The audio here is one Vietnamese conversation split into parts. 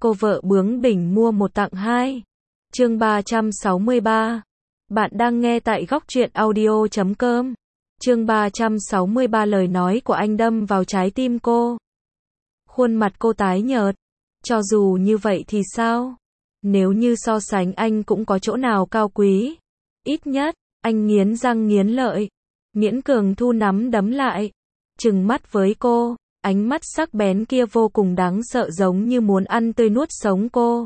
Cô vợ bướng bỉnh mua một tặng hai. Chương 363. Bạn đang nghe tại góc truyện audio.com. Chương 363 lời nói của anh đâm vào trái tim cô. Khuôn mặt cô tái nhợt. Cho dù như vậy thì sao? Nếu như so sánh anh cũng có chỗ nào cao quý. Ít nhất, anh nghiến răng nghiến lợi. Miễn cường thu nắm đấm lại. Trừng mắt với cô. Ánh mắt sắc bén kia vô cùng đáng sợ giống như muốn ăn tươi nuốt sống cô.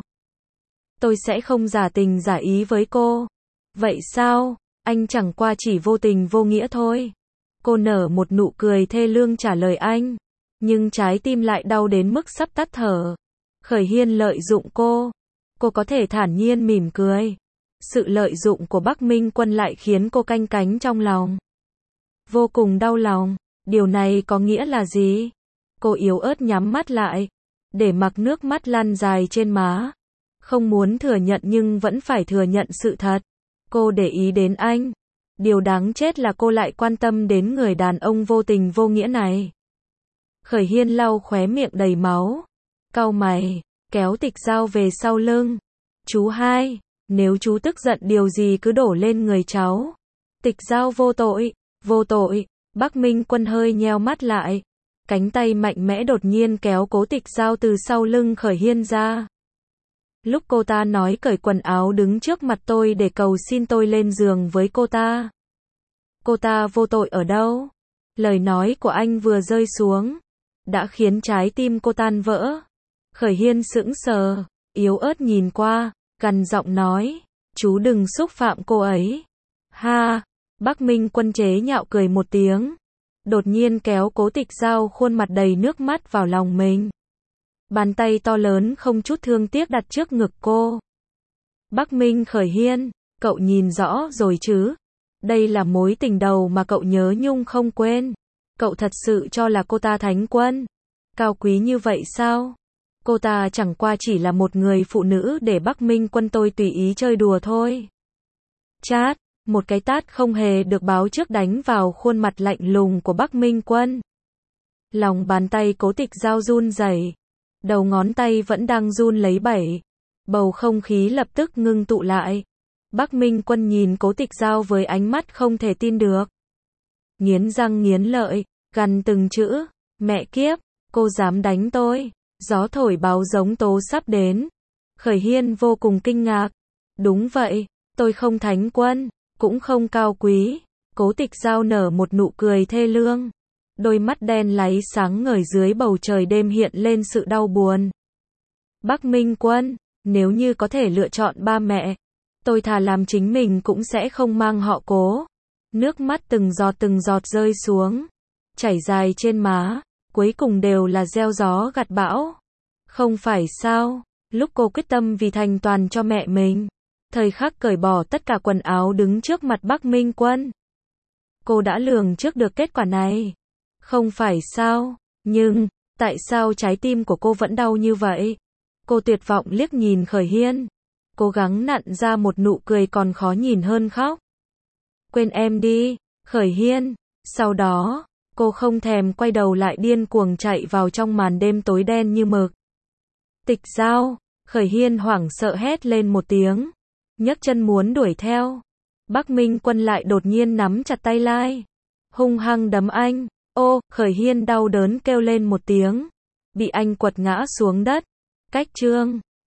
Tôi sẽ không giả tình giả ý với cô. Vậy sao? Anh chẳng qua chỉ vô tình vô nghĩa thôi. Cô nở một nụ cười thê lương trả lời anh. Nhưng trái tim lại đau đến mức sắp tắt thở. Khởi Hiên lợi dụng cô. Cô có thể thản nhiên mỉm cười. Sự lợi dụng của Bắc Minh Quân lại khiến cô canh cánh trong lòng. Vô cùng đau lòng. Điều này có nghĩa là gì? Cô yếu ớt nhắm mắt lại, để mặc nước mắt lăn dài trên má. Không muốn thừa nhận nhưng vẫn phải thừa nhận sự thật. Cô để ý đến anh. Điều đáng chết là cô lại quan tâm đến người đàn ông vô tình vô nghĩa này. Khởi Hiên lau khóe miệng đầy máu. Cau mày, kéo Tịch Giao về sau lưng. Chú hai, nếu chú tức giận điều gì cứ đổ lên người cháu. Tịch Giao vô tội, vô tội. Bắc Minh Quân hơi nheo mắt lại. Cánh tay mạnh mẽ đột nhiên kéo Cố Tịch Giao từ sau lưng Khởi Hiên ra. Lúc cô ta nói cởi quần áo đứng trước mặt tôi để cầu xin tôi lên giường với cô ta. Cô ta vô tội ở đâu? Lời nói của anh vừa rơi xuống, đã khiến trái tim cô tan vỡ. Khởi Hiên sững sờ, yếu ớt nhìn qua, gằn giọng nói, chú đừng xúc phạm cô ấy. Ha, Bắc Minh Quân chế nhạo cười một tiếng. Đột nhiên kéo Cố Tịch Giao khuôn mặt đầy nước mắt vào lòng mình. Bàn tay to lớn không chút thương tiếc đặt trước ngực cô. Bắc Minh Khởi Hiên, cậu nhìn rõ rồi chứ? Đây là mối tình đầu mà cậu nhớ nhung không quên. Cậu thật sự cho là cô ta thánh quân? Cao quý như vậy sao? Cô ta chẳng qua chỉ là một người phụ nữ để Bắc Minh Quân tôi tùy ý chơi đùa thôi. Chát. Một cái tát không hề được báo trước đánh vào khuôn mặt lạnh lùng của Bắc Minh Quân. Lòng bàn tay Cố Tịch Giao run rẩy, đầu ngón tay vẫn đang run lấy bẩy. Bầu không khí lập tức ngưng tụ lại. Bắc Minh Quân nhìn Cố Tịch Giao với ánh mắt không thể tin được. Nghiến răng nghiến lợi, gằn từng chữ, mẹ kiếp, cô dám đánh tôi. Gió thổi báo giống tố sắp đến. Khởi Hiên vô cùng kinh ngạc. Đúng vậy, tôi không thánh quân, cũng không cao quý. Cố Tịch Giao nở một nụ cười thê lương. Đôi mắt đen láy sáng ngời dưới bầu trời đêm hiện lên sự đau buồn. Bắc Minh Quân, nếu như có thể lựa chọn ba mẹ, tôi thà làm chính mình cũng sẽ không mang họ Cố. Nước mắt từng giọt rơi xuống, chảy dài trên má, cuối cùng đều là gieo gió gặt bão. Không phải sao, lúc cô quyết tâm vì thành toàn cho mẹ mình, thời khắc cởi bỏ tất cả quần áo đứng trước mặt Bắc Minh Quân, cô đã lường trước được kết quả này. Không phải sao, nhưng, tại sao trái tim của cô vẫn đau như vậy? Cô tuyệt vọng liếc nhìn Khởi Hiên, cố gắng nặn ra một nụ cười còn khó nhìn hơn khóc. Quên em đi, Khởi Hiên. Sau đó, cô không thèm quay đầu lại điên cuồng chạy vào trong màn đêm tối đen như mực. Tịch Giao, Khởi Hiên hoảng sợ hét lên một tiếng, nhấc chân muốn đuổi theo. Bắc Minh Quân lại đột nhiên nắm chặt tay Lai, hung hăng đấm anh. Ô, Khởi Hiên đau đớn kêu lên một tiếng, bị anh quật ngã xuống đất. Cách chương